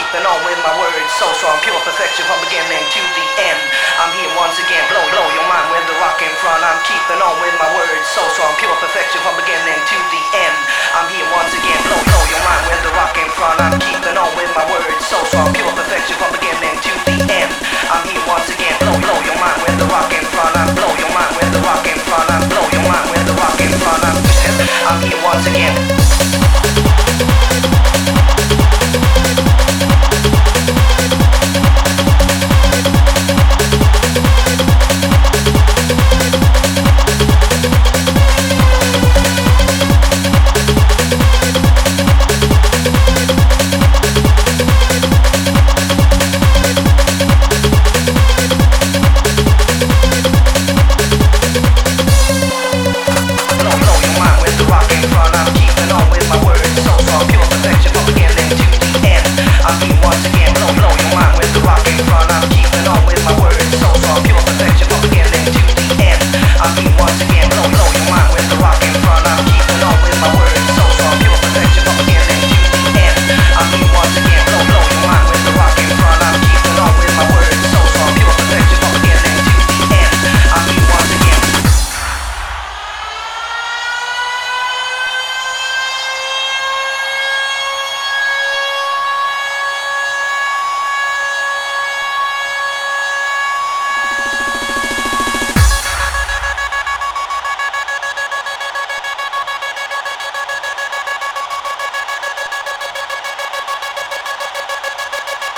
keeping on with my words so strong, pure perfection from beginning to the end. I'm here once again, blow your mind with the rock in front. I'm keeping on with my words so strong, pure perfection from beginning to the end. I'm here once again, blow your mind with the rock in front. I'm keeping on with my words so strong, pure perfection from beginning to the end. I'm here once again, blow your mind with the rock in front. I'm blow your mind with the rock in front. I'm blow your mind with the rock in front. I'm here once again.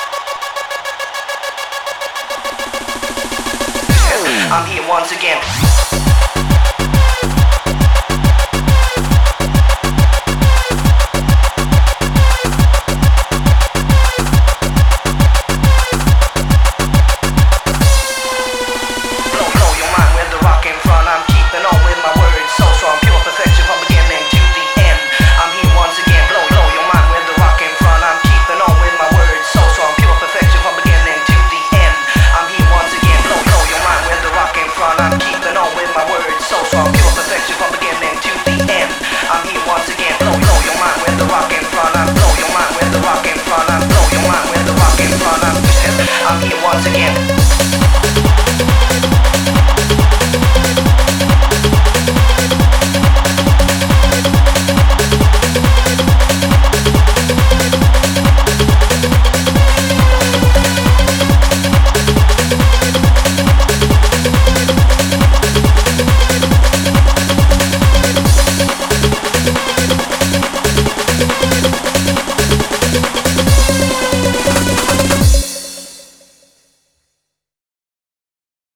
I'm here once again.